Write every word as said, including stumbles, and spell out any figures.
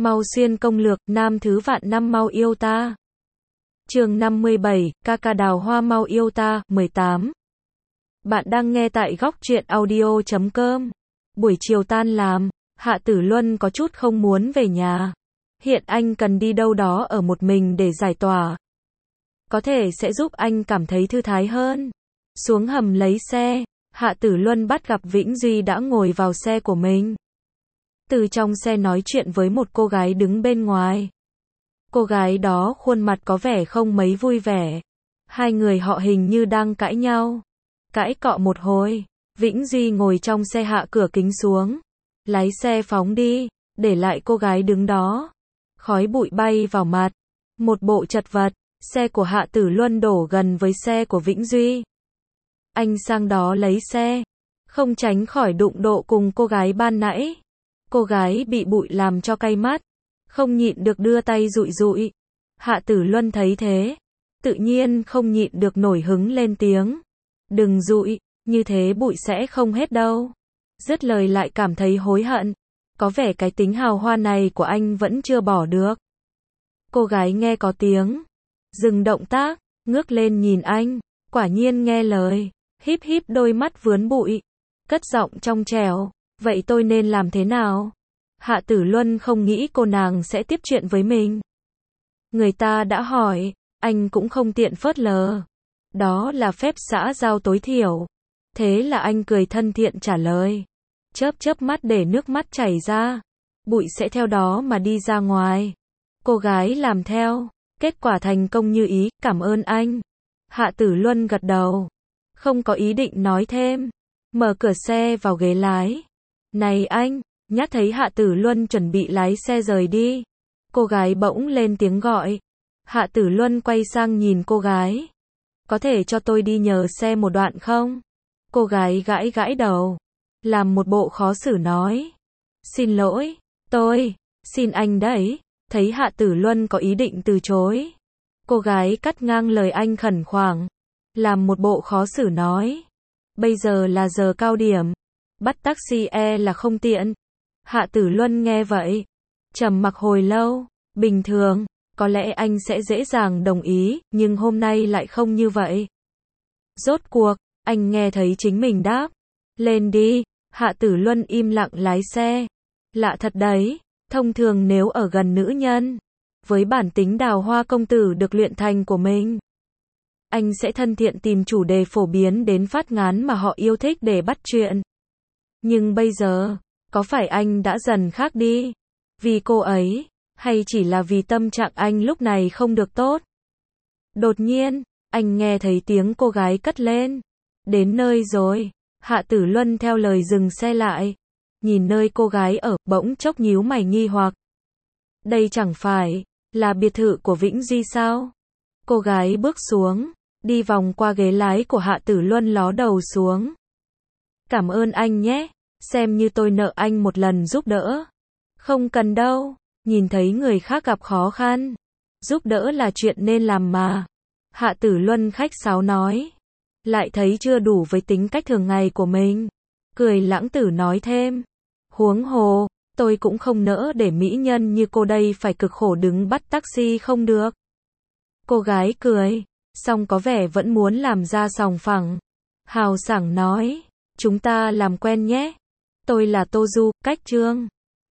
Mau xuyên công lược, nam thứ vạn năm mau yêu ta. Chương năm mươi bảy, ca ca đào hoa mau yêu ta, mười tám. Bạn đang nghe tại góc truyện audio chấm com. Buổi chiều tan làm, Hạ Tử Luân có chút không muốn về nhà. Hiện anh cần đi đâu đó ở một mình để giải tỏa. Có thể sẽ giúp anh cảm thấy thư thái hơn. Xuống hầm lấy xe, Hạ Tử Luân bắt gặp Vĩnh Duy đã ngồi vào xe của mình. Từ trong xe nói chuyện với một cô gái đứng bên ngoài. Cô gái đó khuôn mặt có vẻ không mấy vui vẻ. Hai người họ hình như đang cãi nhau. Cãi cọ một hồi, Vĩnh Duy ngồi trong xe hạ cửa kính xuống. Lái xe phóng đi, để lại cô gái đứng đó. Khói bụi bay vào mặt. Một bộ chật vật, xe của Hạ Tử Luân đổ gần với xe của Vĩnh Duy. Anh sang đó lấy xe, không tránh khỏi đụng độ cùng cô gái ban nãy. Cô gái bị bụi làm cho cay mắt, không nhịn được đưa tay dụi dụi. Hạ Tử Luân thấy thế, tự nhiên không nhịn được nổi hứng lên tiếng. Đừng dụi, như thế bụi sẽ không hết đâu. Dứt lời lại cảm thấy hối hận. Có vẻ cái tính hào hoa này của anh vẫn chưa bỏ được. Cô gái nghe có tiếng, dừng động tác, ngước lên nhìn anh, quả nhiên nghe lời, híp híp đôi mắt vướn bụi, cất giọng trong trẻo, vậy tôi nên làm thế nào? Hạ Tử Luân không nghĩ cô nàng sẽ tiếp chuyện với mình. Người ta đã hỏi, anh cũng không tiện phớt lờ. Đó là phép xã giao tối thiểu. Thế là anh cười thân thiện trả lời. Chớp chớp mắt để nước mắt chảy ra. Bụi sẽ theo đó mà đi ra ngoài. Cô gái làm theo. Kết quả thành công như ý, cảm ơn anh. Hạ Tử Luân gật đầu. Không có ý định nói thêm. Mở cửa xe vào ghế lái. Này anh, nhát thấy Hạ Tử Luân chuẩn bị lái xe rời đi. Cô gái bỗng lên tiếng gọi. Hạ Tử Luân quay sang nhìn cô gái. Có thể cho tôi đi nhờ xe một đoạn không? Cô gái gãi gãi đầu. Làm một bộ khó xử nói. Xin lỗi, tôi, xin anh đấy. Thấy Hạ Tử Luân có ý định từ chối. Cô gái cắt ngang lời anh khẩn khoản. Làm một bộ khó xử nói. Bây giờ là giờ cao điểm. Bắt taxi e là không tiện. Hạ Tử Luân nghe vậy. Trầm mặc hồi lâu. Bình thường, có lẽ anh sẽ dễ dàng đồng ý, nhưng hôm nay lại không như vậy. Rốt cuộc, anh nghe thấy chính mình đáp. Lên đi. Hạ Tử Luân im lặng lái xe. Lạ thật đấy. Thông thường nếu ở gần nữ nhân, với bản tính đào hoa công tử được luyện thành của mình, anh sẽ thân thiện tìm chủ đề phổ biến đến phát ngán mà họ yêu thích để bắt chuyện. Nhưng bây giờ, có phải anh đã dần khác đi? Vì cô ấy, hay chỉ là vì tâm trạng anh lúc này không được tốt? Đột nhiên, anh nghe thấy tiếng cô gái cất lên. Đến nơi rồi. Hạ Tử Luân theo lời dừng xe lại. Nhìn nơi cô gái ở, bỗng chốc nhíu mày nghi hoặc. Đây chẳng phải là biệt thự của Vĩnh Duy sao? Cô gái bước xuống, đi vòng qua ghế lái của Hạ Tử Luân ló đầu xuống. Cảm ơn anh nhé, xem như tôi nợ anh một lần giúp đỡ. Không cần đâu, nhìn thấy người khác gặp khó khăn, giúp đỡ là chuyện nên làm mà. Hạ Tử Luân khách sáo nói. Lại thấy chưa đủ với tính cách thường ngày của mình. Cười lãng tử nói thêm. Huống hồ, tôi cũng không nỡ để mỹ nhân như cô đây phải cực khổ đứng bắt taxi không được. Cô gái cười, song có vẻ vẫn muốn làm ra sòng phẳng. Hào sảng nói, chúng ta làm quen nhé. Tôi là Tô Du, cách Trương.